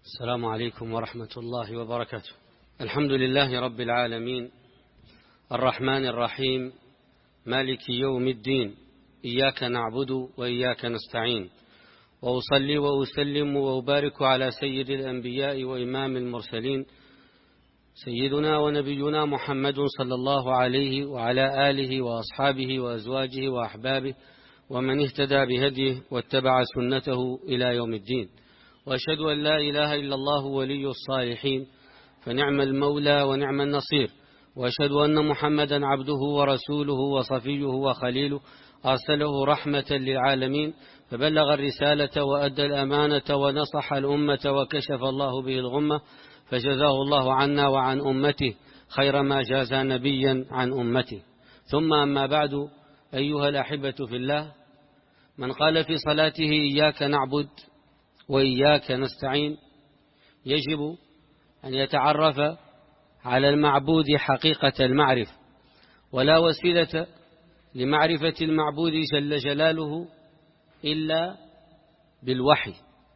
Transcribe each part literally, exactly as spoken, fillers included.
السلام عليكم ورحمة الله وبركاته. الحمد لله رب العالمين، الرحمن الرحيم، مالك يوم الدين، إياك نعبد وإياك نستعين، وأصلي وأسلم وأبارك على سيد الأنبياء وإمام المرسلين سيدنا ونبينا محمد صلى الله عليه وعلى آله وأصحابه وأزواجه وأحبابه ومن اهتدى بهديه واتبع سنته إلى يوم الدين. وأشهد أن لا إله إلا الله ولي الصالحين، فنعم المولى ونعم النصير. وأشهد أن محمدا عبده ورسوله وصفيه وخليله، أرسله رحمة للعالمين، فبلغ الرسالة وأدى الأمانة ونصح الأمة وكشف الله به الغمة، فجزاه الله عنا وعن أمته خير ما جاز نبيا عن أمته. ثم أما بعد، أيها الأحبة في الله، من قال في صلاته إياك نعبد وإياك نستعين يجب أن يتعرف على المعبود حقيقة المعرفة، ولا وسيلة لمعرفة المعبود جل جلاله إلا بالوحي،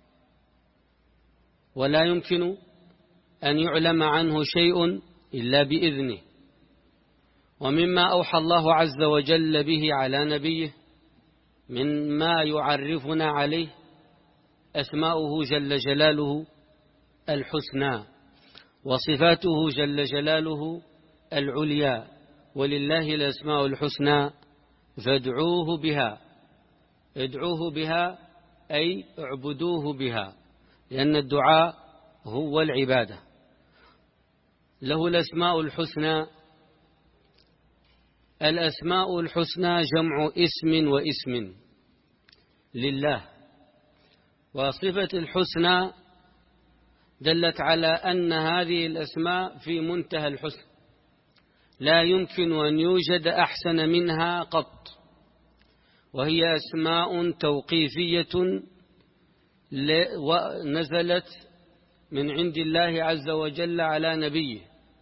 ولا يمكن أن يعلم عنه شيء إلا بإذنه. ومما أوحى الله عز وجل به على نبيه مما يعرفنا عليه أسماؤه جل جلاله الحسنى، وصفاته جل جلاله العليا، ولله الأسماء الحسنى فادعوه بها. ادعوه بها أي اعبدوه بها، لأن الدعاء هو العبادة. له الأسماء الحسنى. الأسماء الحسنى جمع اسم واسم لله، وصفة الحسنى دلت على أن هذه الأسماء في منتهى الحسن، لا يمكن أن يوجد أحسن منها قط، وهي أسماء توقيفية نزلت من عند الله عز وجل على نبيه،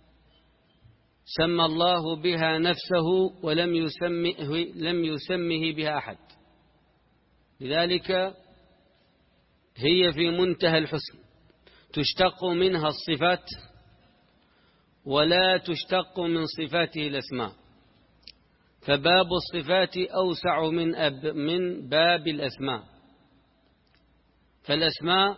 سمى الله بها نفسه ولم يسمه, لم يسمه بها أحد، لذلك هي في منتهى الحسن. تشتق منها الصفات ولا تشتق من صفاته الأسماء، فباب الصفات أوسع من, أب من باب الأسماء، فالأسماء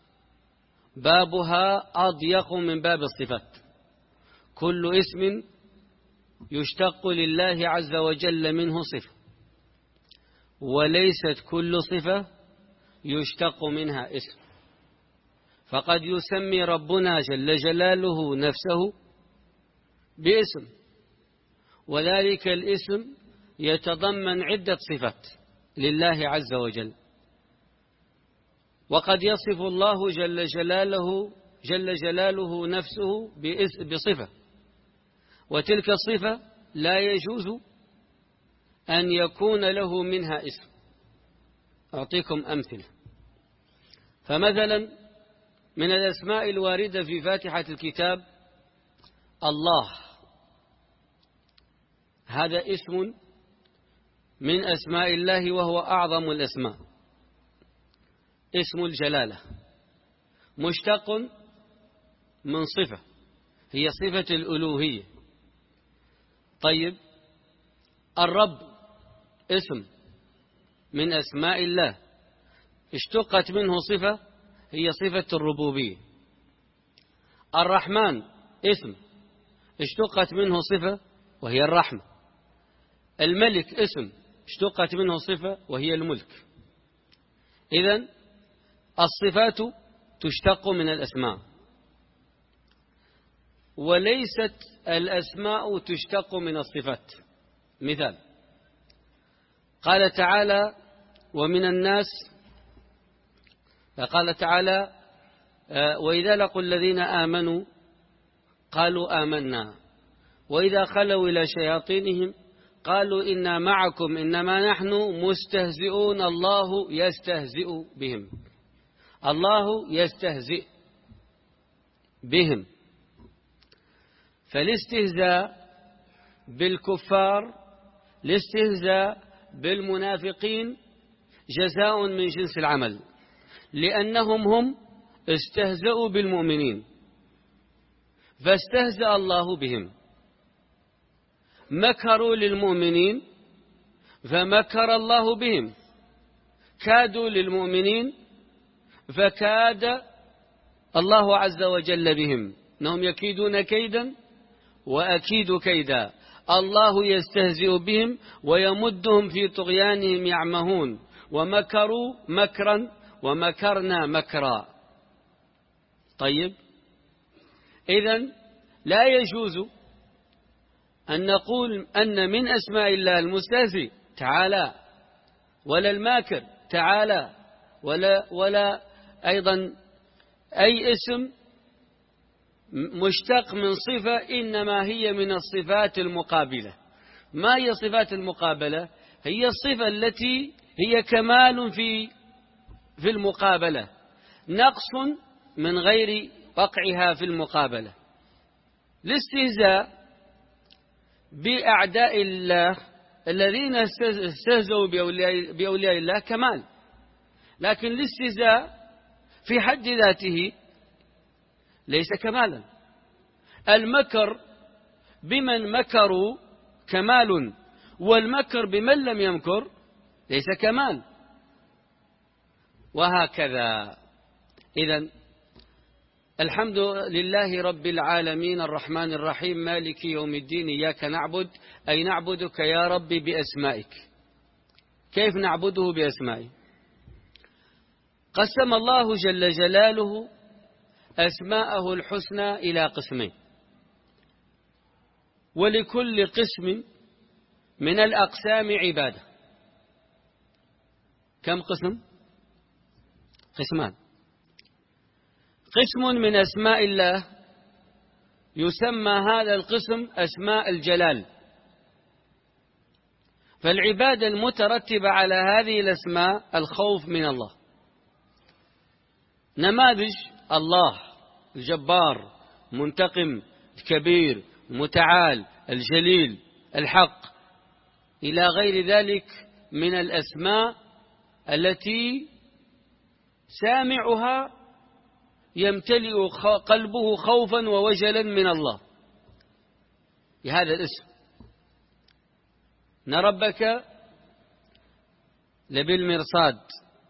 بابها أضيق من باب الصفات. كل اسم يشتق لله عز وجل منه صفة، وليست كل صفة يشتق منها اسم. فقد يسمي ربنا جل جلاله نفسه باسم، وذلك الاسم يتضمن عدة صفات لله عز وجل. وقد يصف الله جل جلاله جل جلاله نفسه بصفة، وتلك الصفة لا يجوز أن يكون له منها اسم. أعطيكم أمثلة. فمثلا من الأسماء الواردة في فاتحة الكتاب الله، هذا اسم من أسماء الله، وهو أعظم الأسماء، اسم الجلالة، مشتق من صفة هي صفة الألوهية. طيب، الرب اسم من أسماء الله، اشتقت منه صفة هي صفة الربوبية. الرحمن اسم اشتقت منه صفة وهي الرحمة. الملك اسم اشتقت منه صفة وهي الملك. إذن الصفات تشتق من الأسماء، وليست الأسماء تشتق من الصفات. مثال، قال تعالى ومن الناس، قال تعالى وإذا لقوا الذين آمنوا قالوا آمنا وإذا خلوا إلى شياطينهم قالوا إنا معكم إنما نحن مستهزئون الله يستهزئ بهم. الله يستهزئ بهم. فالاستهزاء بالكفار، الاستهزاء بالمنافقين جزاء من جنس العمل، لأنهم هم استهزأوا بالمؤمنين فاستهزأ الله بهم، مكروا للمؤمنين فمكر الله بهم، كادوا للمؤمنين فكاد الله عز وجل بهم، إنهم يكيدون كيدا وأكيد كيدا. الله يستهزئ بهم ويمدهم في طغيانهم يعمهون، ومكروا مكرا ومكرنا مكرا. طيب، إذن لا يجوز أن نقول أن من أسماء الله المستهزئ تعالى، ولا الماكر تعالى، ولا, ولا أيضا أي اسم مشتق من صفة، إنما هي من الصفات المقابلة. ما هي الصفات المقابلة؟ هي الصفة التي هي كمال في في المقابلة، نقص من غير وقعها في المقابلة. الاستهزاء بأعداء الله الذين استهزوا بأولياء الله كمال، لكن الاستهزاء في حد ذاته ليس كمالا. المكر بمن مكروا كمال، والمكر بمن لم يمكر ليس كمال، وهكذا. إذن الحمد لله رب العالمين الرحمن الرحيم مالك يوم الدين إياك نعبد، أي نعبدك يا رب بأسمائك. كيف نعبده بأسمائه؟ قسم الله جل جلاله أسماءه الحسنى إلى قسمين، ولكل قسم من الأقسام عبادة. كم قسم؟ قسمان. قسم من أسماء الله يسمى هذا القسم أسماء الجلال، فالعبادة المترتبة على هذه الأسماء الخوف من الله. نماذج: الله الجبار، منتقم، الكبير، المتعال، الجليل، الحق، إلى غير ذلك من الأسماء التي سامعها يمتلئ قلبه خوفا ووجلا من الله بهذا الاسم. إن ربك لبالمرصاد.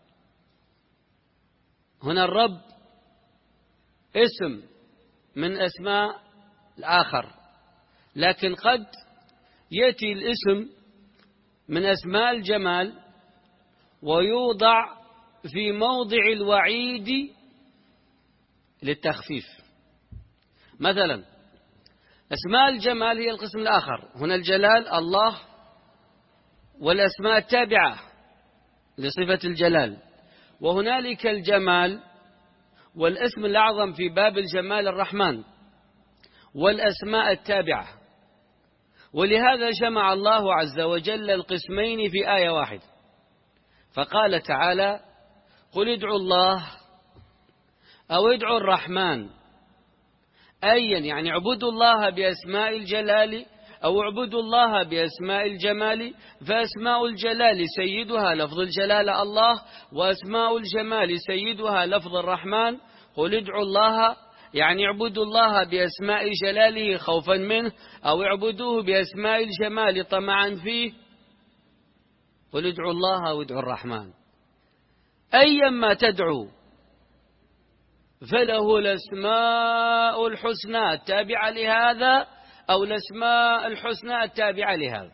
هنا الرب اسم من أسماء الآخر، لكن قد يأتي الاسم من أسماء الجمال ويوضع في موضع الوعيد للتخفيف. مثلا أسماء الجمال هي القسم الآخر، هنا الجلال الله والأسماء التابعة لصفة الجلال، وهنالك الجمال والاسم الأعظم في باب الجمال الرحمن والأسماء التابعة. ولهذا جمع الله عز وجل القسمين في آية واحدة، فقال تعالى: قل ادعوا الله أو ادعوا الرحمن، أيا يعني اعبدوا الله بأسماء الجلال أو اعبدوا الله بأسماء الجمال، فأسماء الجلال سيدها لفظ الجلال الله، وأسماء الجمال سيدها لفظ الرحمن. قل ادعوا الله يعني اعبدوا الله بأسماء جلاله خوفا منه، أو اعبدوه بأسماء الجمال طمعا فيه. قل ادعوا الله وادعوا الرحمن، أيما تدعو فله الأسماء الحسنى التابعة لهذا أو الأسماء الحسنى التابعة لهذا.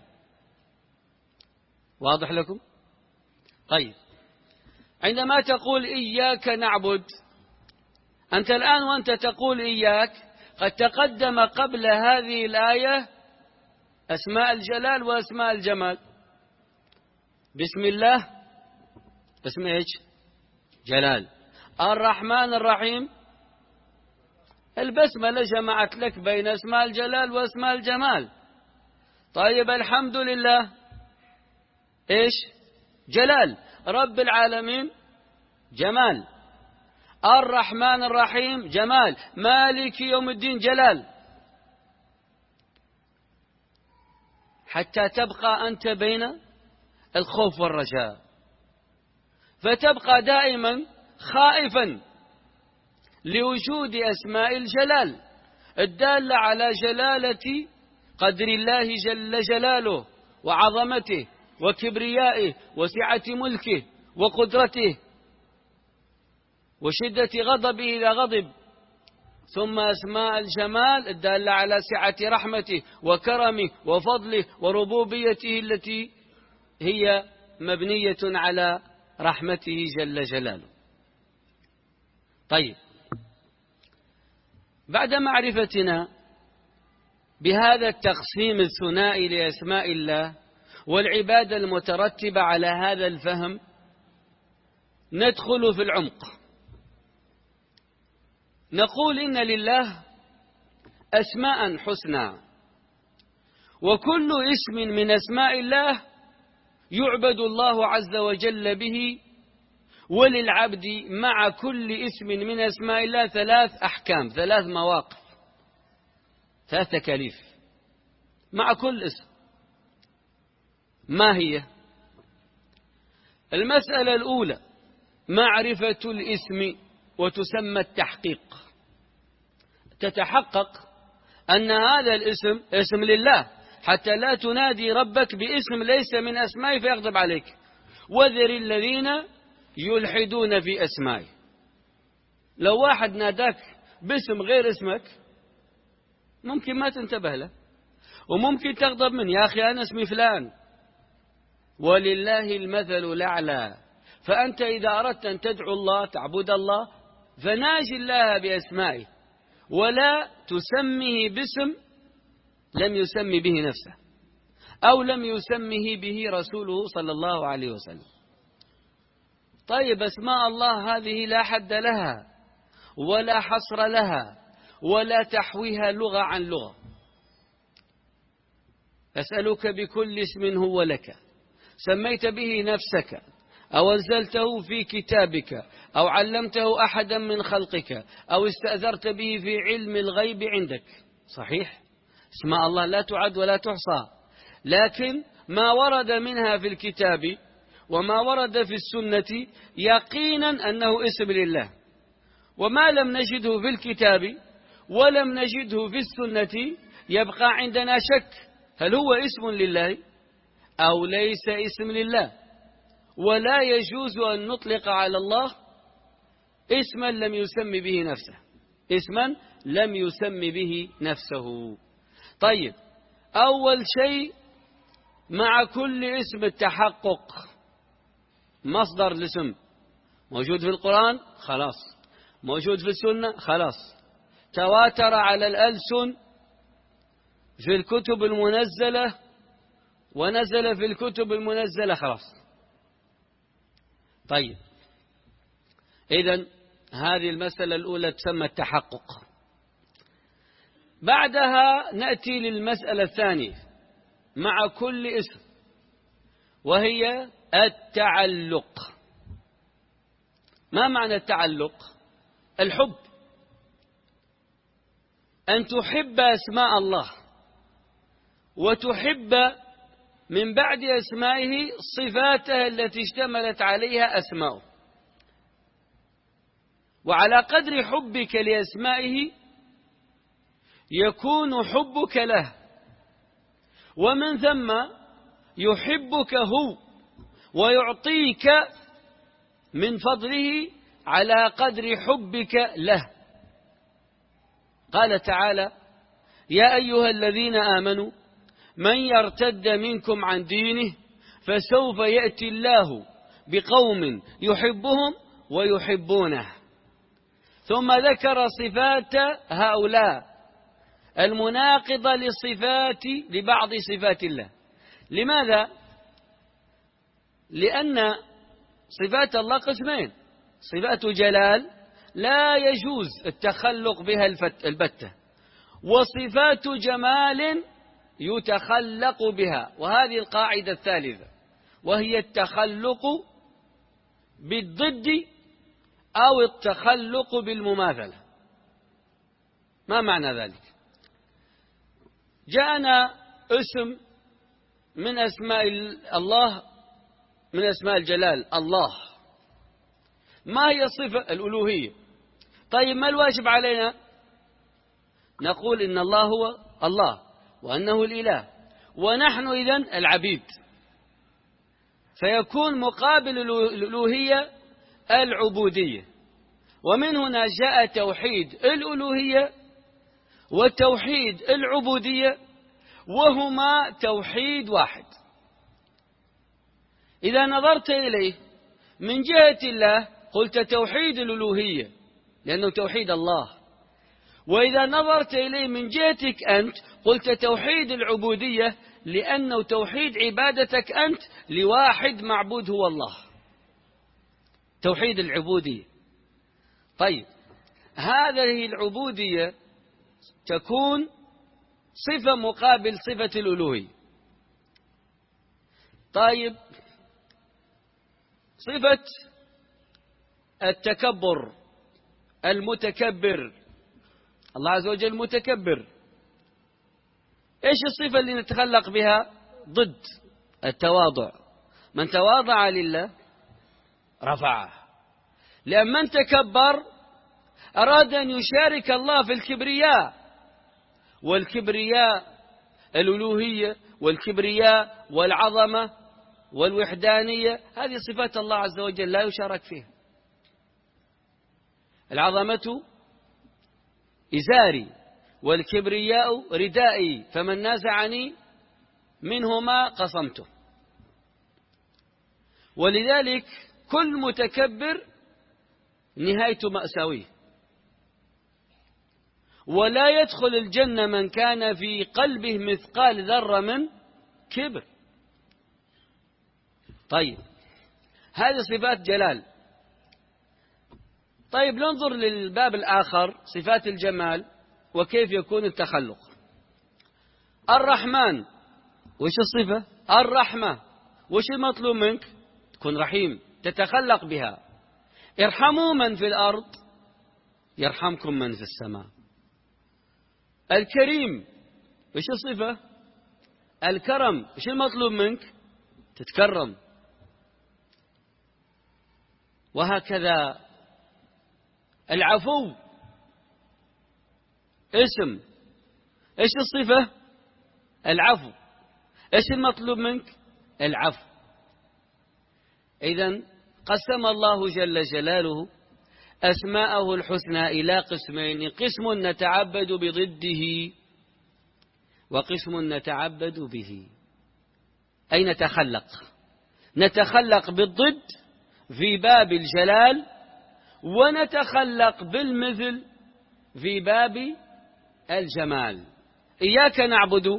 واضح لكم؟ طيب، عندما تقول إياك نعبد، أنت الآن وأنت تقول إياك قد تقدم قبل هذه الآية أسماء الجلال وأسماء الجمال. بسم الله اسم إيش؟ جلال. الرحمن الرحيم البسملة جمعت لك بين اسماء الجلال واسماء الجمال. طيب، الحمد لله إيش؟ جلال. رب العالمين جمال. الرحمن الرحيم جمال. مالك يوم الدين جلال. حتى تبقى أنت بين الخوف والرجاء، فتبقى دائما خائفا لوجود أسماء الجلال الدالة على جلالة قدر الله جل جلاله وعظمته وكبريائه وسعة ملكه وقدرته وشدة غضبه إذا غضب، ثم أسماء الجمال الدالة على سعة رحمته وكرمه وفضله وربوبيته التي هي مبنية على رحمته جل جلاله. طيب، بعد معرفتنا بهذا التقسيم الثنائي لأسماء الله والعبادة المترتبة على هذا الفهم، ندخل في العمق. نقول إن لله أسماء حسنى، وكل اسم من أسماء الله يعبد الله عز وجل به، وللعبد مع كل اسم من أسماء الله ثلاث أحكام، ثلاث مواقف، ثلاث تكاليف مع كل اسم. ما هي؟ المسألة الأولى معرفة الاسم، وتسمى التحقيق. تتحقق أن هذا الاسم اسم لله، حتى لا تنادي ربك باسم ليس من أسمائه فيغضب عليك. وذر الذين يلحدون في أسمائه. لو واحد ناداك باسم غير اسمك ممكن ما تنتبه له، وممكن تغضب منه، يا أخي أنا اسمي فلان. ولله المثل الأعلى. فأنت إذا أردت أن تدعو الله تعبد الله فناجي الله بأسمائه، ولا تسميه باسم لم يسمي به نفسه أو لم يسمه به رسوله صلى الله عليه وسلم. طيب، أسماء الله هذه لا حد لها ولا حصر لها ولا تحويها لغة عن لغة. أسألك بكل اسم هو لك سميت به نفسك أو أنزلته في كتابك أو علمته أحدا من خلقك أو استأثرت به في علم الغيب عندك. صحيح، اسماء الله لا تعد ولا تحصى، لكن ما ورد منها في الكتاب وما ورد في السنة يقينا أنه اسم لله، وما لم نجده في الكتاب ولم نجده في السنة يبقى عندنا شك، هل هو اسم لله أو ليس اسم لله؟ ولا يجوز أن نطلق على الله اسما لم يسم به نفسه، اسما لم يسم به نفسه. طيب، أول شيء مع كل اسم التحقق. مصدر الاسم موجود في القرآن خلاص، موجود في السنة خلاص، تواتر على الألسن في الكتب المنزلة ونزل في الكتب المنزلة خلاص. طيب، إذن هذه المسألة الأولى تسمى التحقق. بعدها نأتي للمسألة الثانية مع كل اسم، وهي التعلق. ما معنى التعلق؟ الحب، أن تحب أسماء الله وتحب من بعد أسمائه صفاته التي اشتملت عليها أسماؤه، وعلى قدر حبك لأسمائه يكون حبك له، ومن ثم يحبك هو ويعطيك من فضله على قدر حبك له. قال تعالى: يا أيها الذين آمنوا من يرتد منكم عن دينه فسوف يأتي الله بقوم يحبهم ويحبونه. ثم ذكر صفات هؤلاء المناقضة لصفات لبعض صفات الله. لماذا؟ لأن صفات الله قسمين: صفات جلال لا يجوز التخلق بها البتة، وصفات جمال يتخلق بها، وهذه القاعدة الثالثة، وهي التخلق بالضد أو التخلق بالمماثلة. ما معنى ذلك؟ جاءنا اسم من أسماء الله، من أسماء الجلال الله. ما هي الصفة؟ الألوهية. طيب ما الواجب علينا؟ نقول إن الله هو الله وأنه الإله، ونحن إذن العبيد، فيكون مقابل الألوهية العبودية. ومن هنا جاء توحيد الألوهية وتوحيد العبودية، وهما توحيد واحد. إذا نظرت إليه من جهة الله قلت توحيد الألوهية لأنه توحيد الله، وإذا نظرت إليه من جهتك أنت قلت توحيد العبودية لأنه توحيد عبادتك أنت لواحد معبود هو الله، توحيد العبودية. طيب هذه العبودية تكون صفة مقابل صفة الألوهية. طيب صفة التكبر، المتكبر، الله عز وجل متكبر، إيش الصفة اللي نتخلق بها؟ ضد التواضع. من تواضع لله رفعه، لأن من تكبر أراد أن يشارك الله في الكبرياء، والكبرياء الألوهية والكبرياء والعظمة والوحدانية هذه صفات الله عز وجل لا يشارك فيها. العظمة إزاري والكبرياء ردائي، فمن نازعني منهما قصمته. ولذلك كل متكبر نهايته مأساوية، ولا يدخل الجنة من كان في قلبه مثقال ذرة من كبر. طيب هذه صفات جلال. طيب ننظر للباب الآخر، صفات الجمال وكيف يكون التخلق. الرحمن، وش الصفة؟ الرحمة، وش المطلوب منك؟ تكون رحيم، تتخلق بها. ارحموا من في الأرض يرحمكم من في السماء. الكريم، وش الصفة؟ الكرم، وش المطلوب منك؟ تتكرم. وهكذا العفو اسم، ايش الصفة؟ العفو، ايش المطلوب منك؟ العفو. إذن قسم الله جل جلاله أسماءه الحسنى إلى قسمين، قسم نتعبد بضده وقسم نتعبد به، أي نتخلق نتخلق بالضد في باب الجلال، ونتخلق بالمثل في باب الجمال. إياك نعبد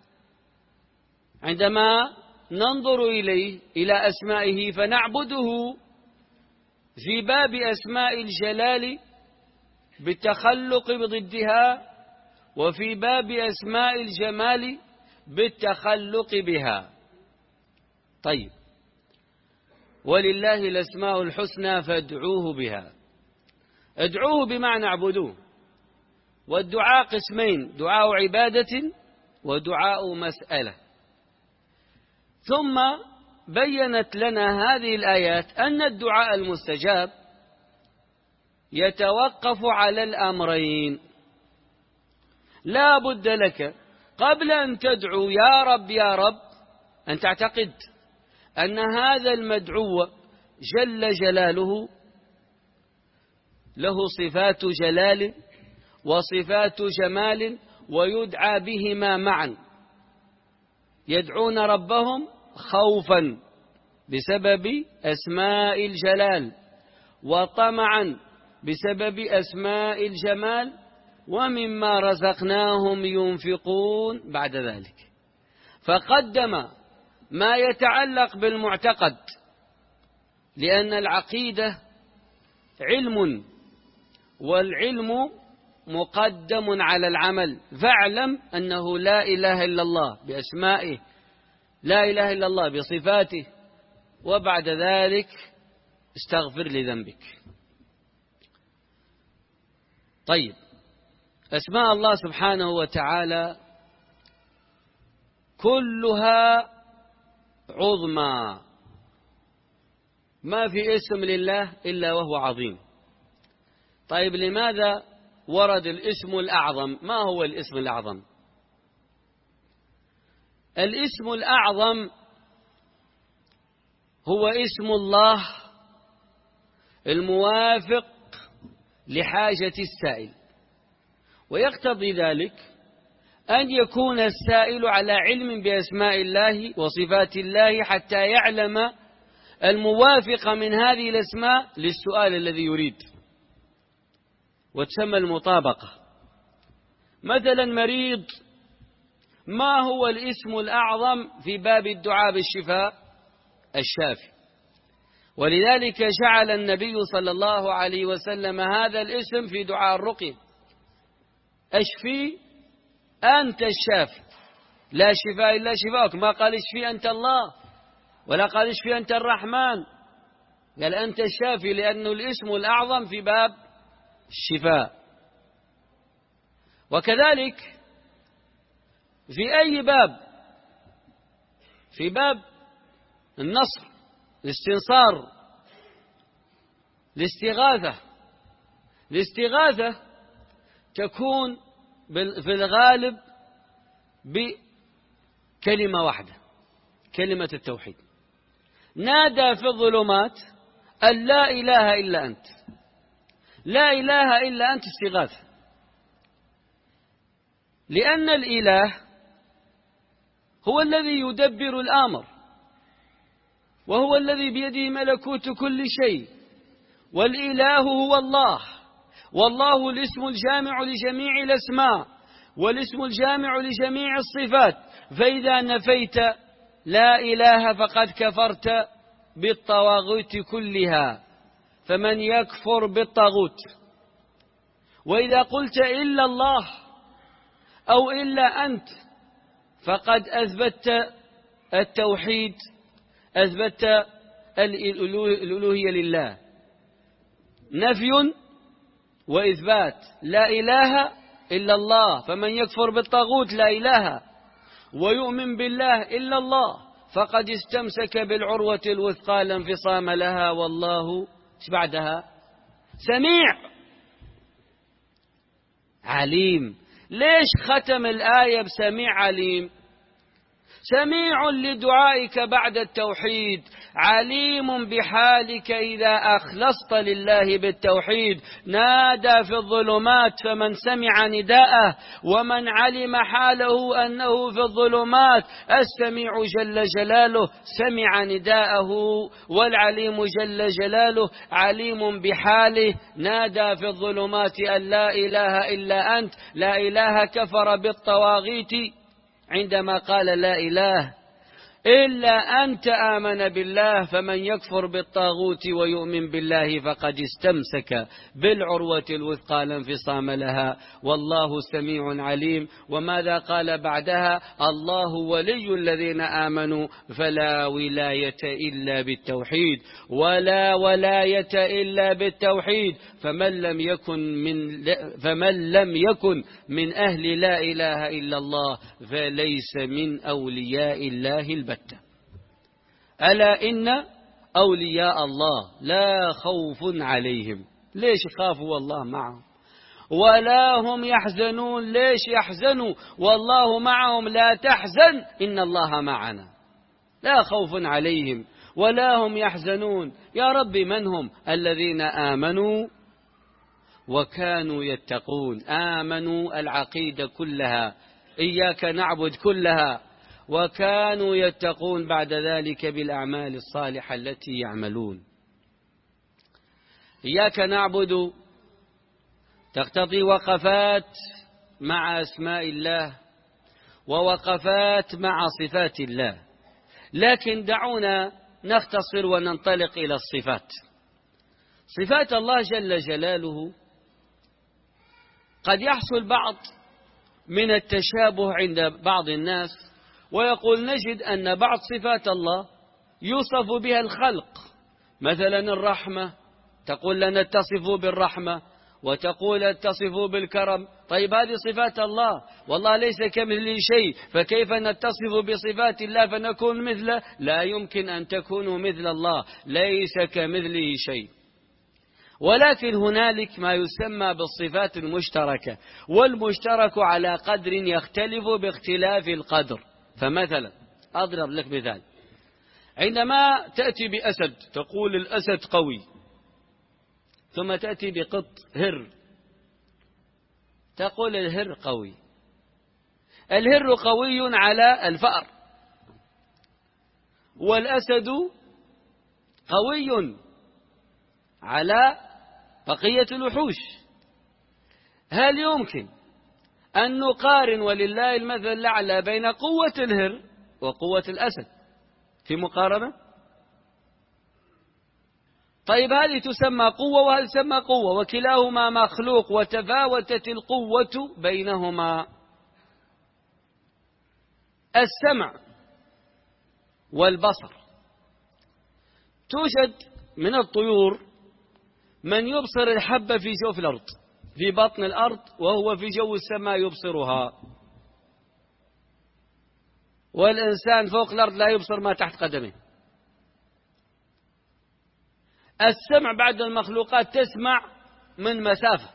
عندما ننظر إليه إلى أسمائه فنعبده في باب أسماء الجلال بالتخلق بضدها، وفي باب أسماء الجمال بالتخلق بها. طيب ولله الأسماء الحسنى فادعوه بها. ادعوه بمعنى اعبدوه، والدعاء قسمين، دعاء عبادة ودعاء مسألة. ثم بينت لنا هذه الآيات أن الدعاء المستجاب يتوقف على الأمرين. لا بد لك قبل أن تدعو يا رب يا رب أن تعتقد أن هذا المدعو جل جلاله له صفات جلال وصفات جمال، ويدعى بهما معا. يدعون ربهم خوفا بسبب أسماء الجلال، وطمعا بسبب أسماء الجمال، ومما رزقناهم ينفقون بعد ذلك. فقدم ما يتعلق بالمعتقد، لأن العقيدة علم، والعلم مقدم على العمل. فاعلم أنه لا إله إلا الله بأسمائه، لا إله إلا الله بصفاته، وبعد ذلك استغفر لذنبك. طيب أسماء الله سبحانه وتعالى كلها عظمى، ما في اسم لله إلا وهو عظيم. طيب لماذا ورد الاسم الأعظم؟ ما هو الاسم الأعظم؟ الاسم الأعظم هو اسم الله الموافق لحاجة السائل، ويقتضي ذلك أن يكون السائل على علم بأسماء الله وصفات الله حتى يعلم الموافق من هذه الأسماء للسؤال الذي يريد، وتسمى المطابقة. مثلا مريض، ما هو الاسم الأعظم في باب الدعاء بالشفاء؟ الشافي. ولذلك جعل النبي صلى الله عليه وسلم هذا الاسم في دعاء الرقية: أشفي أنت الشافي لا شفاء إلا شفاءك. ما قال اشفي أنت الله، ولا قال اشفي أنت الرحمن، قال أنت الشافي، لأنه الاسم الأعظم في باب الشفاء. وكذلك في أي باب، في باب النصر، الاستنصار، الاستغاثة. الاستغاثة تكون في الغالب بكلمة واحدة، كلمة التوحيد. نادى في الظلمات أن لا إله إلا أنت، لا إله إلا أنت استغاثة، لأن الإله هو الذي يدبر الأمر، وهو الذي بيده ملكوت كل شيء، والإله هو الله، والله الاسم الجامع لجميع الأسماء، والاسم الجامع لجميع الصفات. فإذا نفيت لا إله فقد كفرت بالطواغيت كلها، فمن يكفر بالطاغوت. وإذا قلت إلا الله أو إلا أنت فقد أثبت التوحيد، أثبت الألوهية لله. نفي وإثبات: لا إله إلا الله، فمن يكفر بالطاغوت لا إله ويؤمن بالله إلا الله فقد استمسك بالعروة الوثقى لا انفصام لها، والله ايش بعدها؟ سميع عليم. ليش ختم الآية بسميع عليم؟ سميع لدعائك بعد التوحيد، عليم بحالك إذا أخلصت لله بالتوحيد. نادى في الظلمات فمن سمع نداءه ومن علم حاله أنه في الظلمات. السميع جل جلاله سمع نداءه، والعليم جل جلاله عليم بحاله. نادى في الظلمات أن لا إله إلا أنت، لا إله كفر بالطواغيت عندما قال لا إله إلا أنت آمن بالله، فمن يكفر بالطاغوت ويؤمن بالله فقد استمسك بالعروة الوثقى لا انفصام لها، والله سميع عليم. وماذا قال بعدها؟ الله ولي الذين آمنوا فلا ولاية إلا بالتوحيد، ولا ولاية إلا بالتوحيد. فمن لم يكن من فمن لم يكن من أهل لا إله إلا الله فليس من أولياء الله البتة. ألا إن أولياء الله لا خوف عليهم. ليش خافوا؟ والله معهم. ولا هم يحزنون. ليش يحزنوا؟ والله معهم. لا تحزن إن الله معنا. لا خوف عليهم ولا هم يحزنون. يا رب من هم؟ الذين آمنوا وكانوا يتقون. آمنوا العقيدة كلها، إياك نعبد كلها، وكانوا يتقون بعد ذلك بالأعمال الصالحة التي يعملون. إياك نعبد تقتضي وقفات مع أسماء الله ووقفات مع صفات الله، لكن دعونا نختصر وننطلق إلى الصفات. صفات الله جل جلاله قد يحصل بعض من التشابه عند بعض الناس، ويقول نجد أن بعض صفات الله يوصف بها الخلق. مثلا الرحمة، تقول لنا اتصفوا بالرحمة، وتقول اتصفوا بالكرم. طيب هذه صفات الله، والله ليس كمثله شيء، فكيف نتصف بصفات الله فنكون مثله؟ لا يمكن أن تكونوا مثل الله، ليس كمثله شيء. ولكن هنالك ما يسمى بالصفات المشتركة، والمشترك على قدر يختلف باختلاف القدر. فمثلا أضرب لك مثال، عندما تأتي بأسد تقول الأسد قوي، ثم تأتي بقط هر تقول الهر قوي. الهر قوي على الفأر، والأسد قوي على بقية الوحوش. هل يمكن أن نقارن ولله المثل الأعلى بين قوة الهر وقوة الأسد في مقارنة؟ طيب هذه تسمى قوة وهذه تسمى قوة، وكلاهما مخلوق وتفاوتت القوة بينهما. السمع والبصر، توجد من الطيور من يبصر الحبة في جوف الأرض في بطن الأرض وهو في جو السماء يبصرها، والإنسان فوق الأرض لا يبصر ما تحت قدمه. السمع بعد المخلوقات تسمع من مسافة،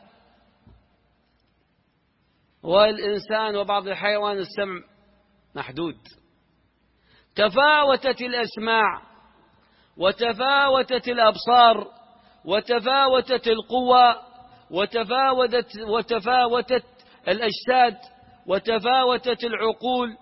والإنسان وبعض الحيوان السمع محدود. تفاوتت الأسماع وتفاوتت الأبصار وتفاوتت القوى وتفاوتت وتفاوتت الأجساد وتفاوتت العقول،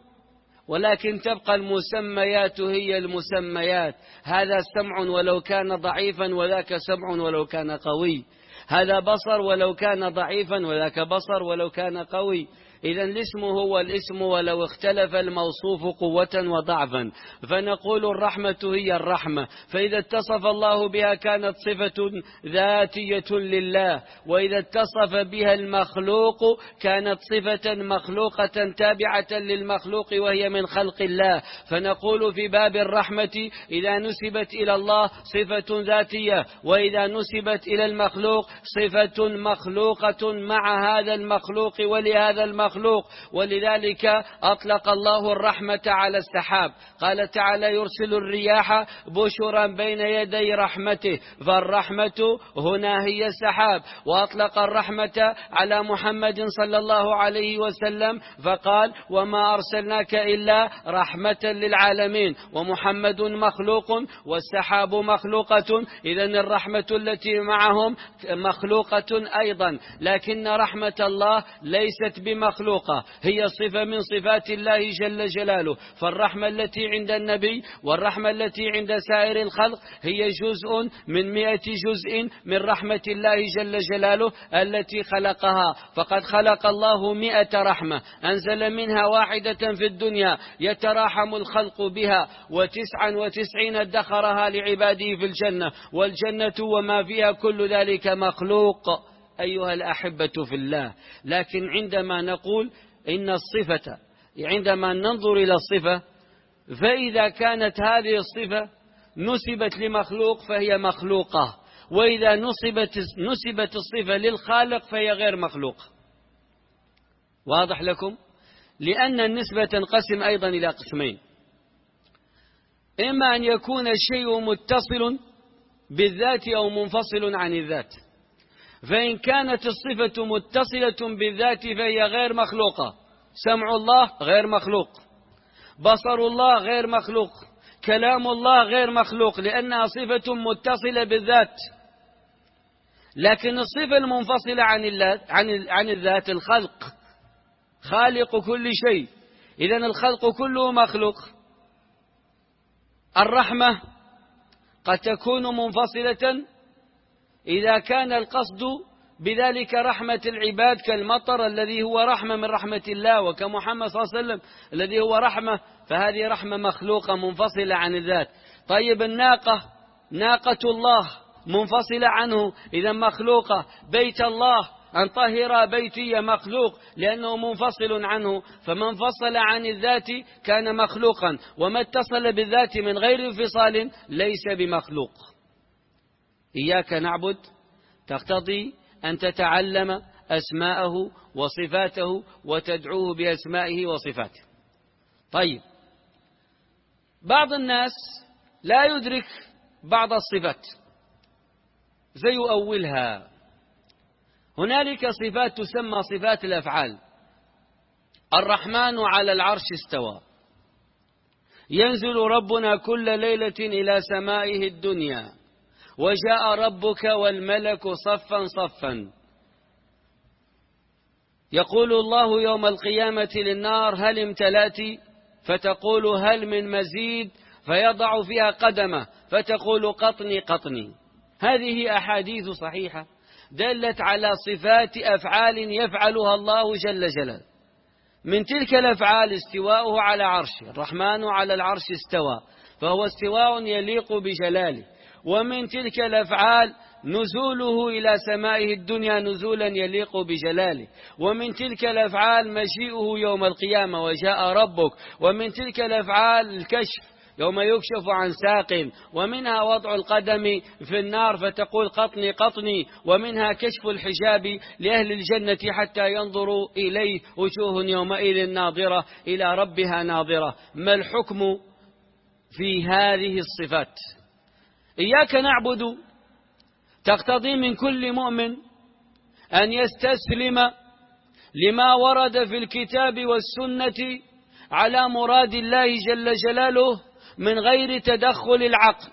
ولكن تبقى المسميات هي المسميات. هذا سمع ولو كان ضعيفا وذاك سمع ولو كان قوي، هذا بصر ولو كان ضعيفا وذاك بصر ولو كان قوي. إذا الاسم هو الاسم ولو اختلف الموصوف قوة وضعفا. فنقول الرحمة هي الرحمة، فإذا اتصف الله بها كانت صفة ذاتية لله، وإذا اتصف بها المخلوق كانت صفة مخلوقة تابعة للمخلوق وهي من خلق الله. فنقول في باب الرحمة إذا نسبت إلى الله صفة ذاتية، وإذا نسبت إلى المخلوق صفة مخلوقة مع هذا المخلوق ولهذا المخلوق. ولذلك أطلق الله الرحمة على السحاب، قال تعالى يرسل الرياح بشرا بين يدي رحمته، فالرحمة هنا هي السحاب. وأطلق الرحمة على محمد صلى الله عليه وسلم فقال وما أرسلناك إلا رحمة للعالمين، ومحمد مخلوق والسحاب مخلوقة. إذن الرحمة التي معهم مخلوقة أيضا، لكن رحمة الله ليست بمخلوقة، هي صفة من صفات الله جل جلاله. فالرحمة التي عند النبي والرحمة التي عند سائر الخلق هي جزء من مئة جزء من رحمة الله جل جلاله التي خلقها. فقد خلق الله مئة رحمة، أنزل منها واحدة في الدنيا يتراحم الخلق بها، وتسعا وتسعين ادخرها لعباده في الجنة، والجنة وما فيها كل ذلك مخلوق أيها الأحبة في الله. لكن عندما نقول إن الصفة، عندما ننظر إلى الصفة، فإذا كانت هذه الصفة نسبت لمخلوق فهي مخلوقة، وإذا نسبت, نسبت الصفة للخالق فهي غير مخلوق. واضح لكم؟ لأن النسبة تنقسم أيضا إلى قسمين، إما أن يكون الشيء متصل بالذات أو منفصل عن الذات. فإن كانت الصفة متصلة بالذات فهي غير مخلوقة، سمع الله غير مخلوق، بصر الله غير مخلوق، كلام الله غير مخلوق، لأنها صفة متصلة بالذات. لكن الصفة المنفصلة عن الذات, عن, عن الذات الخلق، خالق كل شيء، إذن الخلق كله مخلوق. الرحمة قد تكون منفصلة إذا كان القصد بذلك رحمة العباد، كالمطر الذي هو رحمة من رحمة الله، وكمحمد صلى الله عليه وسلم الذي هو رحمة، فهذه رحمة مخلوقة منفصلة عن الذات. طيب الناقة، ناقة الله منفصلة عنه إذا مخلوقة. بيت الله أن طهر بيتي مخلوق لأنه منفصل عنه، فمن فصل عن الذات كان مخلوقا، وما اتصل بالذات من غير انفصال ليس بمخلوق. إياك نعبد تقتضي أن تتعلم أسماءه وصفاته وتدعوه بأسمائه وصفاته. طيب بعض الناس لا يدرك بعض الصفات، سيؤولها. هنالك صفات تسمى صفات الأفعال. الرحمن على العرش استوى. ينزل ربنا كل ليلة إلى سمائه الدنيا، وجاء ربك والملك صفا صفا. يقول الله يوم القيامة للنار: هل امتلأت؟ فتقول: هل من مزيد؟ فيضع فيها قدمه فتقول: قطني قطني. هذه أحاديث صحيحة دلت على صفات أفعال يفعلها الله جل جلاله. من تلك الأفعال استواؤه على عرشه. الرحمن على العرش استوى، فهو استواء يليق بجلاله. ومن تلك الأفعال نزوله إلى سمائه الدنيا نزولا يليق بجلاله. ومن تلك الأفعال مجيئه يوم القيامة: وجاء ربك. ومن تلك الأفعال الكشف يوم يكشف عن ساق. ومنها وضع القدم في النار فتقول: قطني قطني. ومنها كشف الحجاب لأهل الجنة حتى ينظروا إليه: وجوه يومئذ ناظرة إلى ربها ناظرة. ما الحكم في هذه الصفات؟ إياك نعبد تقتضي من كل مؤمن أن يستسلم لما ورد في الكتاب والسنة على مراد الله جل جلاله من غير تدخل العقل.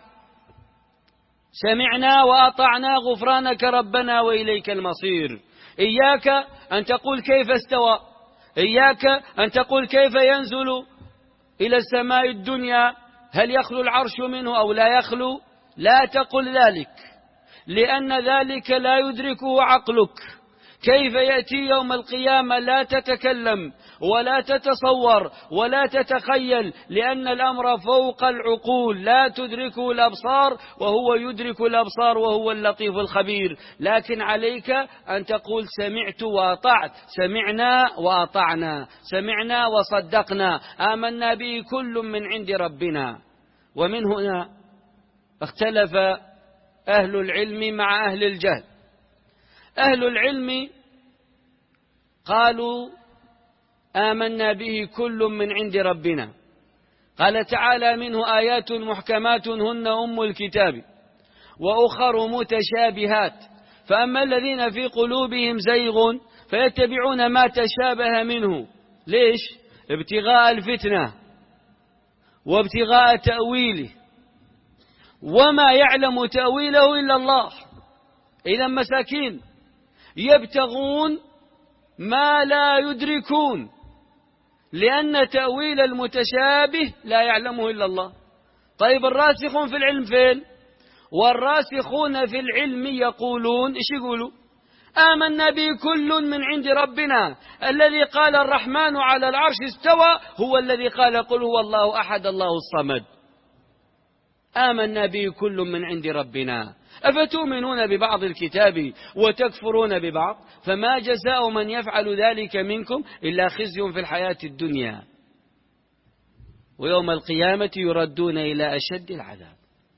سمعنا وأطعنا غفرانك ربنا وإليك المصير. إياك أن تقول كيف استوى، إياك أن تقول كيف ينزل إلى السماء الدنيا، هل يخلو العرش منه أو لا يخلو. لا تقل ذلك، لأن ذلك لا يدركه عقلك. كيف يأتي يوم القيامة لا تتكلم ولا تتصور ولا تتخيل، لأن الأمر فوق العقول لا تدركه الأبصار، وهو يدرك الأبصار وهو اللطيف الخبير. لكن عليك أن تقول: سمعت وأطعت، سمعنا وأطعنا، سمعنا وصدقنا، آمنا به كل من عند ربنا. ومن هنا اختلف أهل العلم مع أهل الجهل. أهل العلم قالوا: آمنا به كل من عند ربنا. قال تعالى: منه آيات محكمات هن أم الكتاب وأخر متشابهات، فأما الذين في قلوبهم زيغ فيتبعون ما تشابه منه. ليش؟ ابتغاء الفتنة وابتغاء تأويله، وما يعلم تأويله إلا الله. إذا مساكين يبتغون ما لا يدركون، لأن تأويل المتشابه لا يعلمه إلا الله. طيب الراسخون في العلم فين؟ والراسخون في العلم يقولون: إيش يقولوا؟ آمنا به كل من عند ربنا. الذي قال الرحمن على العرش استوى هو الذي قال: قل هو الله أحد الله الصمد. آمنا به كل من عند ربنا. أفتؤمنون ببعض الكتاب وتكفرون ببعض؟ فما جزاء من يفعل ذلك منكم إلا خزي في الحياة الدنيا، ويوم القيامة يردون إلى أشد العذاب.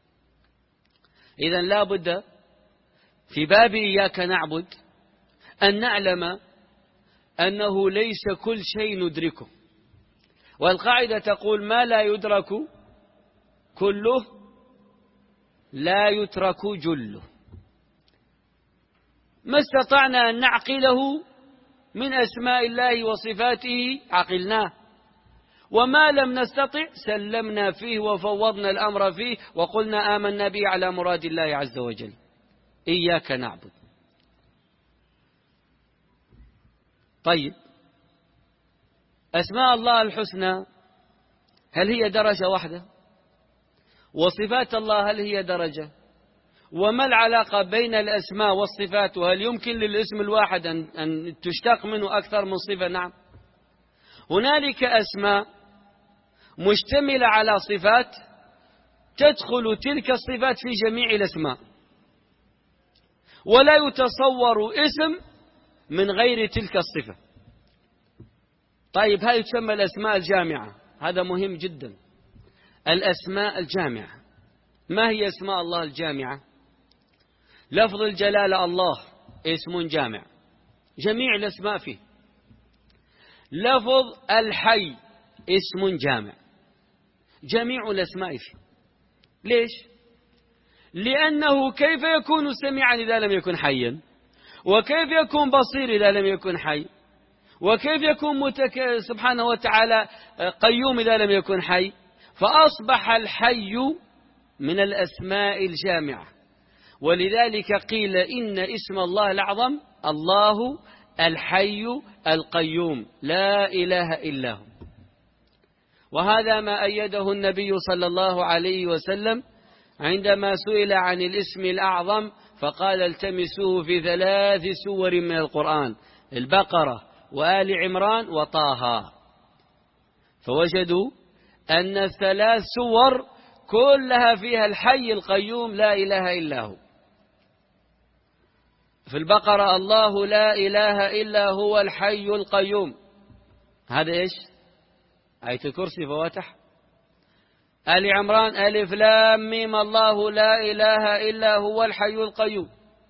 إذن لا بد في باب إياك نعبد أن نعلم أنه ليس كل شيء ندركه. والقاعدة تقول: ما لا يدرك كله لا يترك جله. ما استطعنا أن نعقله من أسماء الله وصفاته عقلناه، وما لم نستطع سلمنا فيه وفوضنا الأمر فيه وقلنا آمنا به على مراد الله عز وجل. إياك نعبد. طيب، أسماء الله الحسنى هل هي درجة واحدة؟ وصفات الله هل هي درجة؟ وما العلاقة بين الأسماء والصفات؟ وهل يمكن للاسم الواحد أن تشتق منه أكثر من صفة؟ نعم، هنالك أسماء مشتملة على صفات تدخل تلك الصفات في جميع الأسماء، ولا يتصور اسم من غير تلك الصفة. طيب، هذه تسمى الأسماء الجامعة. هذا مهم جدا. الأسماء الجامعة، ما هي أسماء الله الجامعة؟ لفظ الجلالة الله اسم جامع، جميع الأسماء فيه. لفظ الحي اسم جامع، جميع الأسماء فيه. ليش؟ لأنه كيف يكون سميعا إذا لم يكن حيا؟ وكيف يكون بصير إذا لم يكن حي؟ وكيف يكون متك... سبحانه وتعالى قيوم إذا لم يكن حي؟ فأصبح الحي من الأسماء الجامعة، ولذلك قيل إن اسم الله الأعظم الله الحي القيوم لا إله إلا هو. وهذا ما أيده النبي صلى الله عليه وسلم عندما سئل عن الاسم الأعظم فقال التمسوه في ثلاث سور من القرآن: البقرة وآل عمران وطه. فوجدوا أن الثلاث سور كلها فيها الحي القيوم لا إله إلا هو. في البقرة الله لا إله إلا هو الحي القيوم، هذا إيش؟ آية الكرسي فواتح. آل عمران ألف لام ميم الله لا إله إلا هو الحي القيوم.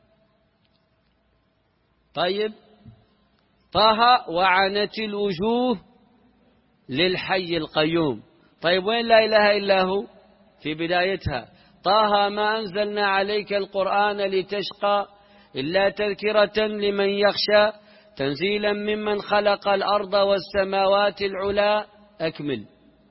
طيب طه وعنت الوجوه للحي القيوم. طيب وين لا إله إلا هو؟ في بدايتها: طه ما أنزلنا عليك القرآن لتشقى إلا تذكرة لمن يخشى تنزيلا ممن خلق الأرض والسماوات العلى. أكمل: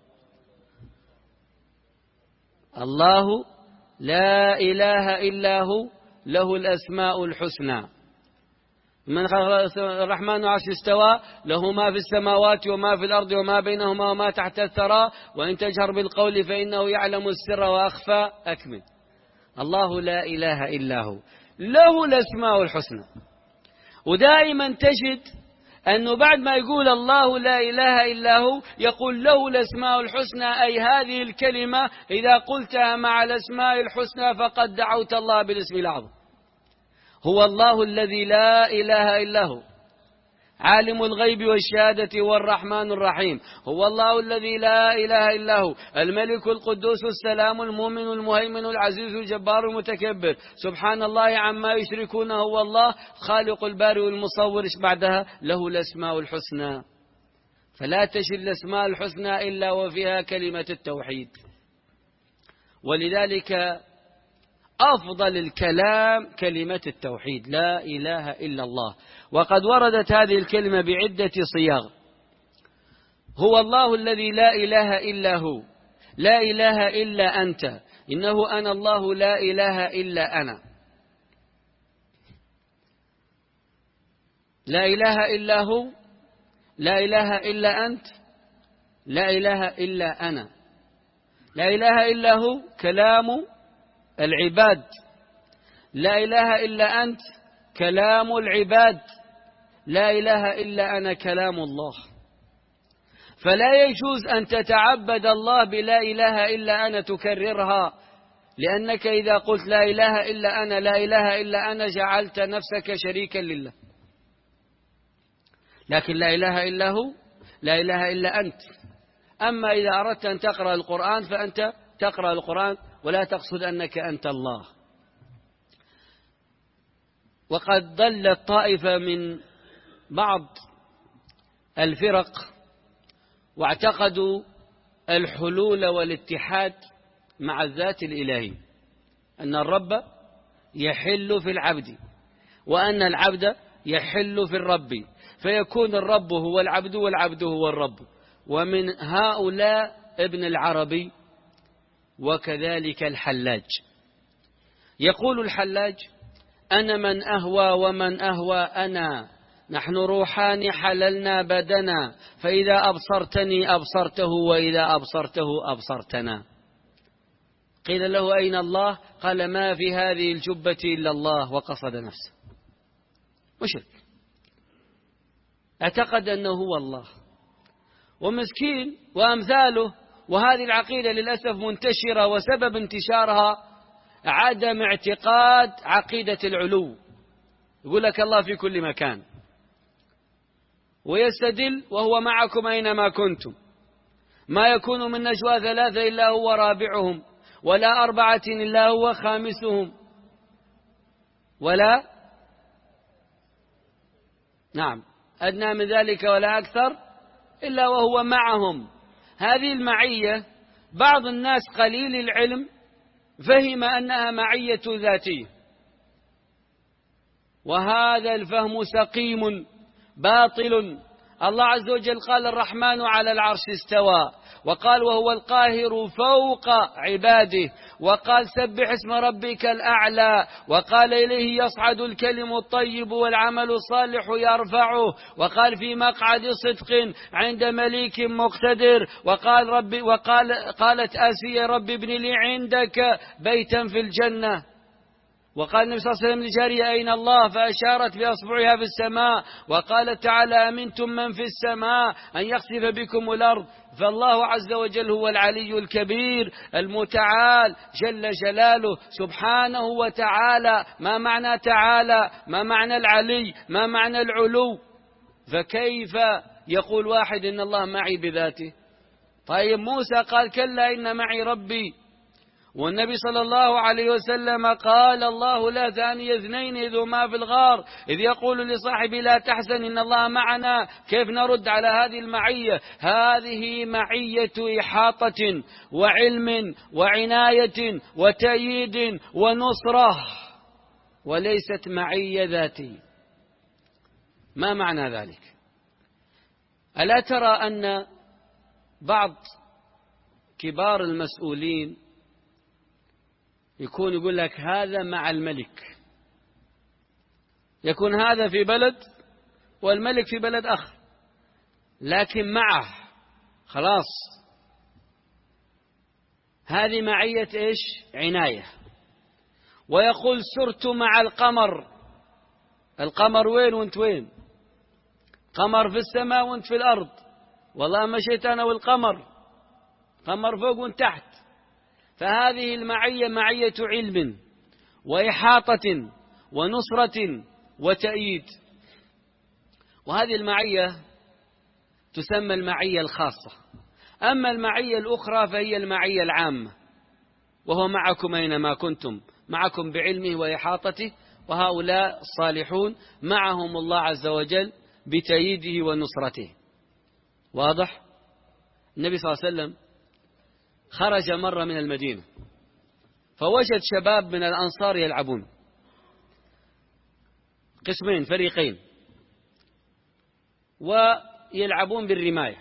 الله لا إله إلا هو له الأسماء الحسنى. من خلق الرحمن عرش استوى له ما في السماوات وما في الأرض وما بينهما وما تحت الثرى وإن تجهر بالقول فإنه يعلم السر وأخفى. أكمل: الله لا إله إلا هو له الأسماء الحسنى. ودائما تجد أنه بعد ما يقول الله لا إله إلا هو يقول له الأسماء الحسنى، أي هذه الكلمة إذا قلتها مع الأسماء الحسنى فقد دعوت الله بالاسم الأعظم. هو الله الذي لا إله إلا هو عالم الغيب والشهادة والرحمن الرحيم. هو الله الذي لا إله إلا هو الملك القدوس السلام المؤمن المهيمن العزيز الجبار المتكبر سبحان الله عما يشركون. هو الله خالق البارئ والمصور. إيش بعدها؟ له الأسماء الحسنى. فلا تجد الأسماء الحسنى إلا وفيها كلمة التوحيد. ولذلك أفضل الكلام كلمة التوحيد لا إله إلا الله. وقد وردت هذه الكلمة بعدة صياغ: هو الله الذي لا إله إلا هو، لا إله إلا أنت، إنه أنا الله لا إله إلا أنا. لا إله إلا هو، لا إله إلا أنت، لا إله إلا أنا. لا إله إلا هو كلام العباد، لا إله إلا أنت كلام العباد، لا إله إلا أنا كلام الله. فلا يجوز أن تتعبد الله بلا إله إلا أنا تكررها، لأنك إذا قلت لا إله إلا أنا لا إله إلا أنا جعلت نفسك شريكا لله. لكن لا إله إلا هو، لا إله إلا أنت. أما إذا أردت أن تقرأ القرآن فأنت تقرأ القرآن ولا تقصد أنك أنت الله. وقد ضلت طائفة من بعض الفرق واعتقدوا الحلول والاتحاد مع الذات الإلهي، أن الرب يحل في العبد وأن العبد يحل في الرب، فيكون الرب هو العبد والعبد هو الرب. ومن هؤلاء ابن العربي وكذلك الحلاج. يقول الحلاج: أنا من أهوى ومن أهوى أنا، نحن روحان حللنا بدنا، فإذا أبصرتني أبصرته وإذا أبصرته أبصرتنا. قيل له: أين الله؟ قال: ما في هذه الجبة إلا الله، وقصد نفسه. مشرك، اعتقد أنه هو الله. ومسكين وأمثاله. وهذه العقيدة للأسف منتشرة، وسبب انتشارها عدم اعتقاد عقيدة العلو. يقول لك الله في كل مكان، ويستدل وهو معكم أينما كنتم، ما يكون من نجوى ثلاثة إلا هو رابعهم، ولا أربعة إلا هو خامسهم، ولا نعم أدنى من ذلك ولا أكثر إلا وهو معهم. هذه المعية بعض الناس قليل العلم فهم أنها معية ذاتية، وهذا الفهم سقيم باطل. الله عز وجل قال الرحمن على العرش استوى، وقال وهو القاهر فوق عباده، وقال سبح اسم ربك الأعلى، وقال إليه يصعد الكلم الطيب والعمل الصالح يرفعه، وقال في مقعد صدق عند مليك مقتدر، وقال ربي وقال قالت آسيا رب ابن لي عندك بيتا في الجنة، وقال النبي صلى الله عليه وسلم لجارية أين الله؟ فأشارت بأصبعها في السماء، وقال تعالى أمنتم من في السماء أن يخسف بكم الأرض. فالله عز وجل هو العلي الكبير المتعال جل جلاله سبحانه وتعالى. ما معنى تعالى؟ ما معنى العلي؟ ما معنى العلو؟ فكيف يقول واحد إن الله معي بذاته؟ طيب موسى قال كلا إن معي ربي، والنبي صلى الله عليه وسلم قال الله لا ثاني اثنين إذ هما في الغار إذ يقول لصاحبه لا تحزن إن الله معنا. كيف نرد على هذه المعية؟ هذه معية إحاطة وعلم وعناية وتأييد ونصرة، وليست معية ذاتية. ما معنى ذلك؟ ألا ترى أن بعض كبار المسؤولين يكون يقول لك هذا مع الملك، يكون هذا في بلد والملك في بلد آخر، لكن معه خلاص. هذه معية إيش؟ عناية. ويقول سرت مع القمر. القمر وين وانت وين؟ قمر في السماء وانت في الأرض. والله مشيت أنا والقمر، قمر فوق وانت تحت. فهذه المعية معية علم وإحاطة ونصرة وتأييد. وهذه المعية تسمى المعية الخاصة. أما المعية الأخرى فهي المعية العامة، وهو معكم أينما كنتم، معكم بعلمه وإحاطته. وهؤلاء الصالحون معهم الله عز وجل بتأييده ونصرته. واضح؟ النبي صلى الله عليه وسلم خرج مرة من المدينة فوجد شباب من الأنصار يلعبون، قسمين فريقين، ويلعبون بالرماية.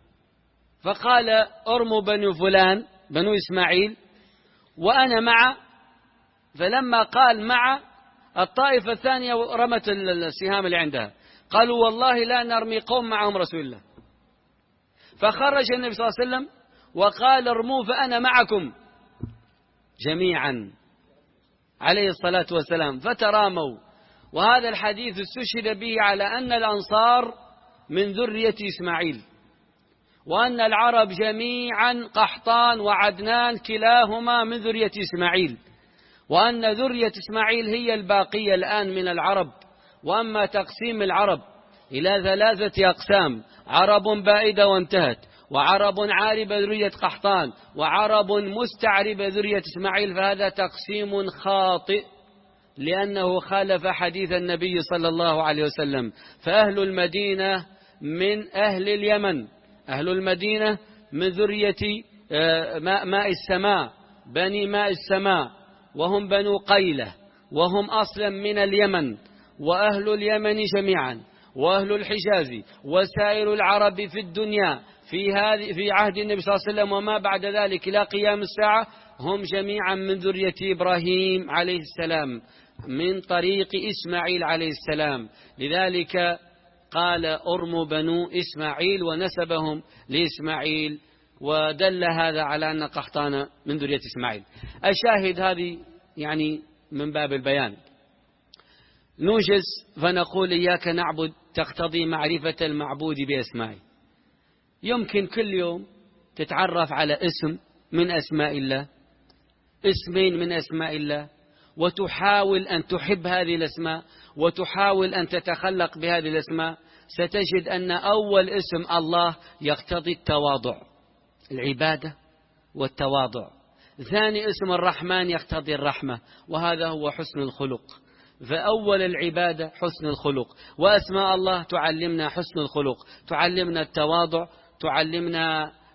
فقال ارموا بنو فلان بنو إسماعيل وأنا مع. فلما قال مع، الطائفة الثانية رمت السهام اللي عندها، قالوا والله لا نرمي قوم معهم رسول الله. فخرج النبي صلى الله عليه وسلم وقال ارموا فأنا معكم جميعا عليه الصلاة والسلام، فتراموا. وهذا الحديث استشهد به على أن الأنصار من ذرية إسماعيل، وأن العرب جميعا قحطان وعدنان كلاهما من ذرية إسماعيل، وأن ذرية إسماعيل هي الباقية الآن من العرب. وأما تقسيم العرب إلى ثلاثة أقسام: عرب بائدة وانتهت، وعرب عاربة ذرية قحطان، وعرب مستعربة ذرية إسماعيل، فهذا تقسيم خاطئ لأنه خالف حديث النبي صلى الله عليه وسلم. فأهل المدينة من أهل اليمن، أهل المدينة من ذرية ماء, ماء السماء، بني ماء السماء، وهم بنو قيلة، وهم أصلا من اليمن. وأهل اليمن جميعا وأهل الحجاز وسائر العرب في الدنيا في هذه في عهد النبي صلى الله عليه وسلم وما بعد ذلك إلى قيام الساعة هم جميعا من ذرية إبراهيم عليه السلام من طريق إسماعيل عليه السلام. لذلك قال أرموا بنو إسماعيل ونسبهم لإسماعيل، ودل هذا على أن قحطان من ذرية إسماعيل. الشاهد هذه يعني من باب البيان. نوجز فنقول إياك نعبد تقتضي معرفة المعبود بأسمائه. يمكن كل يوم تتعرف على اسم من أسماء الله، اسمين من أسماء الله، وتحاول أن تحب هذه الأسماء وتحاول أن تتخلق بهذه الأسماء. ستجد أن أول اسم الله يقتضي التواضع، العبادة والتواضع. ثاني اسم الرحمن يقتضي الرحمة، وهذا هو حسن الخلق. فأول العبادة حسن الخلق، وأسماء الله تعلمنا حسن الخلق، تعلمنا التواضع، تعلمنا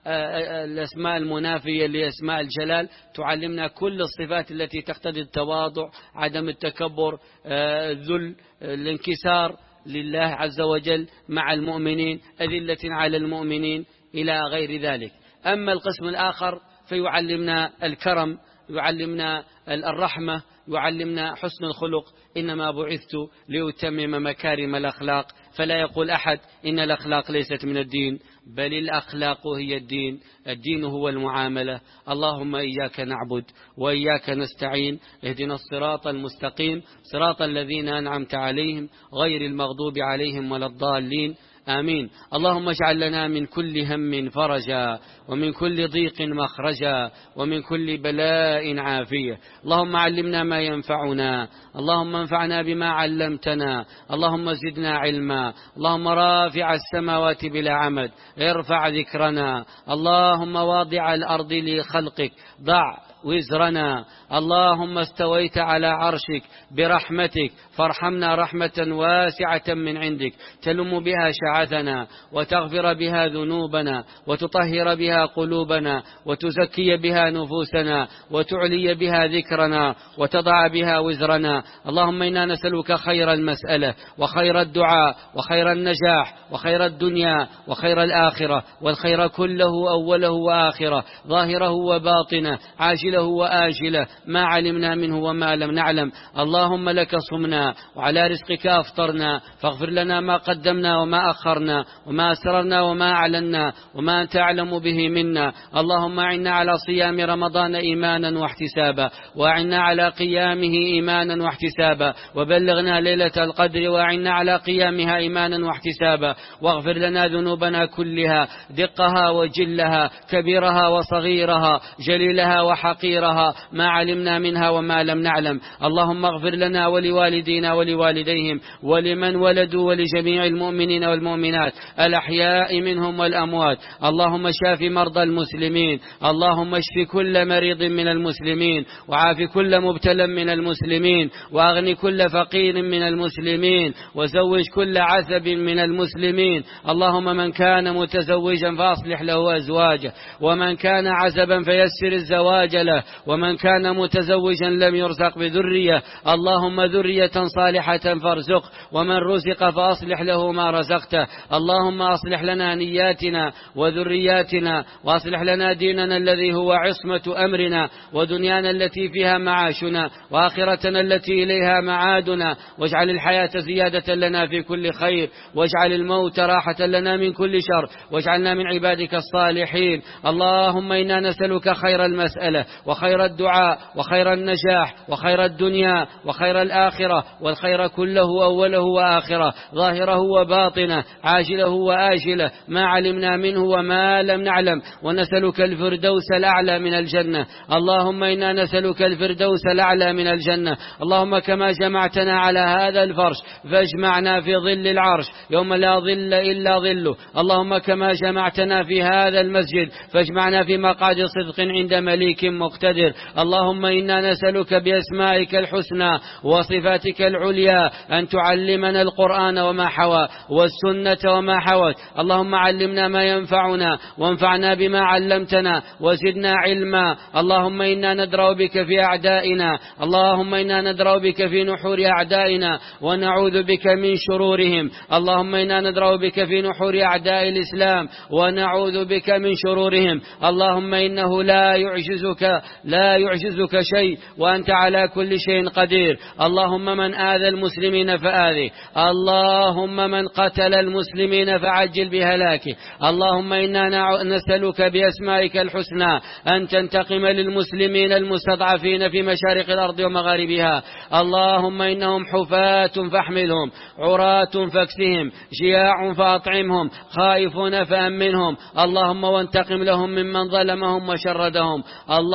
الأسماء المنافية لأسماء الجلال، تعلمنا كل الصفات التي تقتضي التواضع، عدم التكبر، الذل، الانكسار لله عز وجل مع المؤمنين، أذلة على المؤمنين إلى غير ذلك. أما القسم الآخر فيعلمنا الكرم، يعلمنا الرحمة، يعلمنا حسن الخلق. إنما بعثت لأتمم مكارم الأخلاق، فلا يقول أحد إن الأخلاق ليست من الدين، بل الأخلاق هي الدين، الدين هو المعاملة. اللهم إياك نعبد وإياك نستعين، اهدنا الصراط المستقيم، صراط الذين أنعمت عليهم غير المغضوب عليهم ولا الضالين، آمين. اللهم اجعل لنا من كل هم فرجا، ومن كل ضيق مخرجا، ومن كل بلاء عافية. اللهم علمنا ما ينفعنا، اللهم انفعنا بما علمتنا، اللهم زدنا علما. اللهم رافع السماوات بلا عمد ارفع ذكرنا، اللهم واضع الأرض لخلقك ضع وزرنا، اللهم استويت على عرشك برحمتك فارحمنا رحمة واسعة من عندك تلم بها شعثنا، وتغفر بها ذنوبنا، وتطهر بها قلوبنا، وتزكي بها نفوسنا، وتعلي بها ذكرنا، وتضع بها وزرنا. اللهم إنا نسألك خير المسألة، وخير الدعاء، وخير النجاح، وخير الدنيا، وخير الآخرة، والخير كله أوله وآخره، ظاهره وباطنه، عاجله وآجله، ما علمنا منه وما لم نعلم. اللهم لك صمنا، وعلى رزقك أفطرنا، فاغفر لنا ما قدمنا وما أخرنا، وما أسررنا وما أعلنا، وما أنت أعلم به منا. اللهم أعنا على صيام رمضان إيمانا واحتسابا، وأعنا على قيامه إيمانا واحتسابا، وبلغنا ليلة القدر وأعنا على قيامها إيمانا واحتسابا، واغفر لنا ذنوبنا كلها، دقها وجلها، كبيرها وصغيرها، جليلها وحقيرها، ما علمنا منها وما لم نعلم. اللهم اغفر لنا ولوالدينا ولوالديهم ولمن ولدوا ولجميع المؤمنين والمؤمنات الأحياء منهم والأموات. اللهم شاف مرضى المسلمين، اللهم اشف كل مريض من المسلمين، وعاف كل مبتلى من المسلمين، وأغن كل فقير من المسلمين، وزوج كل عزب من المسلمين. اللهم من كان متزوجا فأصلح له أزواجه، ومن كان عزبا فيسر الزواج له، ومن كان متزوجا لم يرزق بذرية اللهم ذرية صالحة فارزق، ومن رزق فأصلح له ما رزقته. اللهم أصلح لنا نياتنا وذرياتنا، وأصلح لنا ديننا الذي هو عصمة أمرنا، ودنيانا التي فيها معاشنا، وآخرتنا التي إليها معادنا، واجعل الحياة زيادة لنا في كل خير، واجعل الموت راحة لنا من كل شر، واجعلنا من عبادك الصالحين. اللهم إنا نسألك خير المسألة، وخير الدعاء، وخير النجاح، وخير الدنيا، وخير الآخرة، والخير كله أوله وآخره، ظاهره وباطنه، عاجله وآجله، ما علمنا منه وما لم نعلم. ونسألك الفردوس الأعلى من الجنة. اللهم إنا نسألك الفردوس الأعلى من الجنة. اللهم كما جمعتنا على هذا الفرش فاجمعنا في ظل العرش يوم لا ظل إلا ظله. اللهم كما جمعتنا في هذا المسجد فاجمعنا في مقعد صدق عند مليك مقتدر. اللهم إنا نسألك بأسمائك الحسنى وصفاتك العليا أن تعلمنا القرآن وما حوى، والسنة وما حوت. اللهم علمنا ما ينفعنا، وانفعنا بما علمتنا، وزدنا علما. اللهم إنا ندرأ بك في أعدائنا، اللهم إنا ندرأ بك في نحور أعدائنا، ونعوذ بك من شرورهم. اللهم إنا ندرأ بك في نحور أعداء الإسلام، ونعوذ بك من شرورهم. اللهم إنه لا يعجزك لا يعجزك شيء، وأنت على كل شيء قدير. اللهم من آذى المسلمين فآذه، اللهم من قتل المسلمين فعجل بهلاكه. اللهم إنا نسألك بأسمائك الحسنى أن تنتقم للمسلمين المستضعفين في مشارق الأرض ومغاربها. اللهم إنهم حفاة فاحملهم، عراة فاكسهم، جياع فأطعمهم، خائفون فأمنهم. اللهم وانتقم لهم ممن ظلمهم وشردهم. الله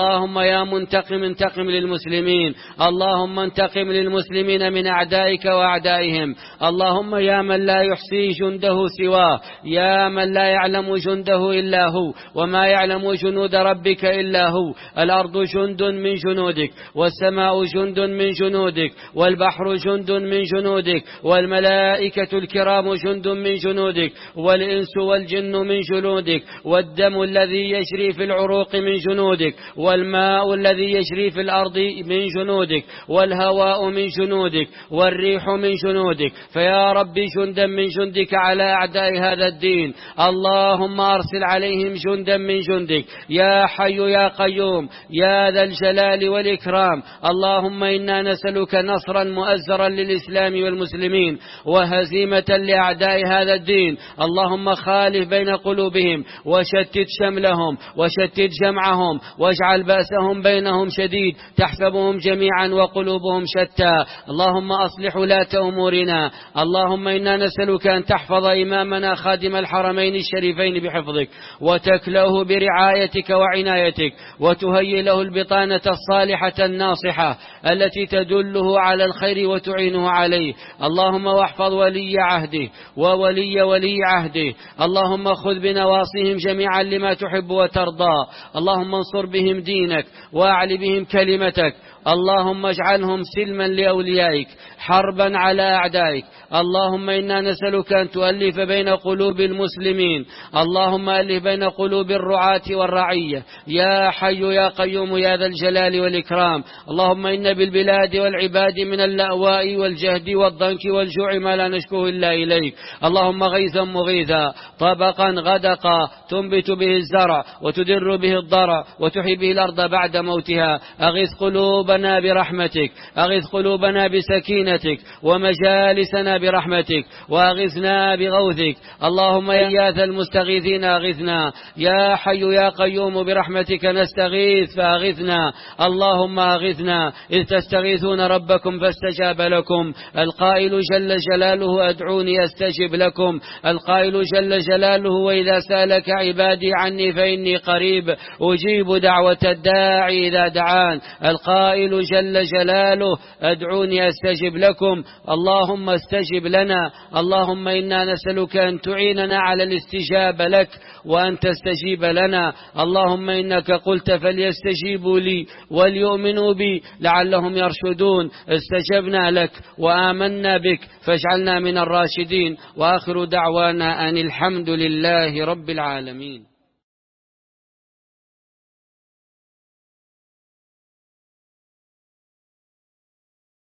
اللهم يا منتقم انتقم للمسلمين، اللهم انتقم للمسلمين من أعدائك وأعدائهم. اللهم يا من لا يحصي جنده سواه، يا من لا يعلم جنده إلا هو، وما يعلم جنود ربك إلا هو. الأرض جند من جنودك، والسماء جند من جنودك، والبحر جند من جنودك، والملائكة الكرام جند من جنودك، والإنس والجن من جنودك، والدم الذي يجري في العروق من جنودك، والماء الذي يجري في الأرض من جنودك، والهواء من جنودك، والريح من جنودك. فيا ربي جندا من جندك على أعداء هذا الدين، اللهم أرسل عليهم جندا من جندك يا حي يا قيوم يا ذا الجلال والإكرام. اللهم إنا نسألك نصرا مؤزرا للإسلام والمسلمين، وهزيمة لأعداء هذا الدين. اللهم خالف بين قلوبهم، وشتت شملهم، وشتت جمعهم، واجعل بأسهم بينهم شديد، تحسبهم جميعا وقلوبهم شتى. اللهم أصلح ولاة أمورنا. اللهم إنا نسألك أن تحفظ إمامنا خادم الحرمين الشريفين بحفظك، وتكله برعايتك وعنايتك، وتهيئ له البطانة الصالحة الناصحة التي تدله على الخير وتعينه عليه. اللهم واحفظ ولي عهده وولي ولي عهده. اللهم خذ بنواصيهم جميعا لما تحب وترضى. اللهم انصر بهم دينك واعل بهم كلمتك. اللهم اجعلهم سلما لأوليائك، حربا على أعدائك. اللهم إنا نسألك أن تؤلف بين قلوب المسلمين. اللهم ألف بين قلوب الرعاة والرعية يا حي يا قيوم يا ذا الجلال والإكرام. اللهم إن بالبلاد والعباد من اللأواء والجهد والضنك والجوع ما لا نشكوه إلا إليك. اللهم غيثا مغيثا طبقا غدقا تنبت به الزرع وتدر به الضرع وتحيي به الأرض بعد موتها. أغث قلوبنا برحمتك، أغث قلوبنا بسكينتك، ومجالسنا برحمتك، وأغثنا بغوثك. اللهم يا غياث المستغيثين أغثنا، يا حي يا قيوم برحمتك نستغيث فأغثنا. اللهم أغثنا إذ تستغيثون ربكم فاستجاب لكم. القائل جل جلاله أدعوني أستجب لكم. القائل جل جلاله وإذا سألك عبادي عني فإني قريب أجيب دعوة الداعي إذا دعان. القائل جل جلاله أدعوني أستجب لكم. اللهم استجب لنا. اللهم إنا نسألك أن تعيننا على الاستجابة لك وأن تستجيب لنا. اللهم إنك قلت فليستجيبوا لي وليؤمنوا بي لعلهم يرشدون. استجبنا لك وآمنا بك فاجعلنا من الراشدين. وآخر دعوانا أن الحمد لله رب العالمين.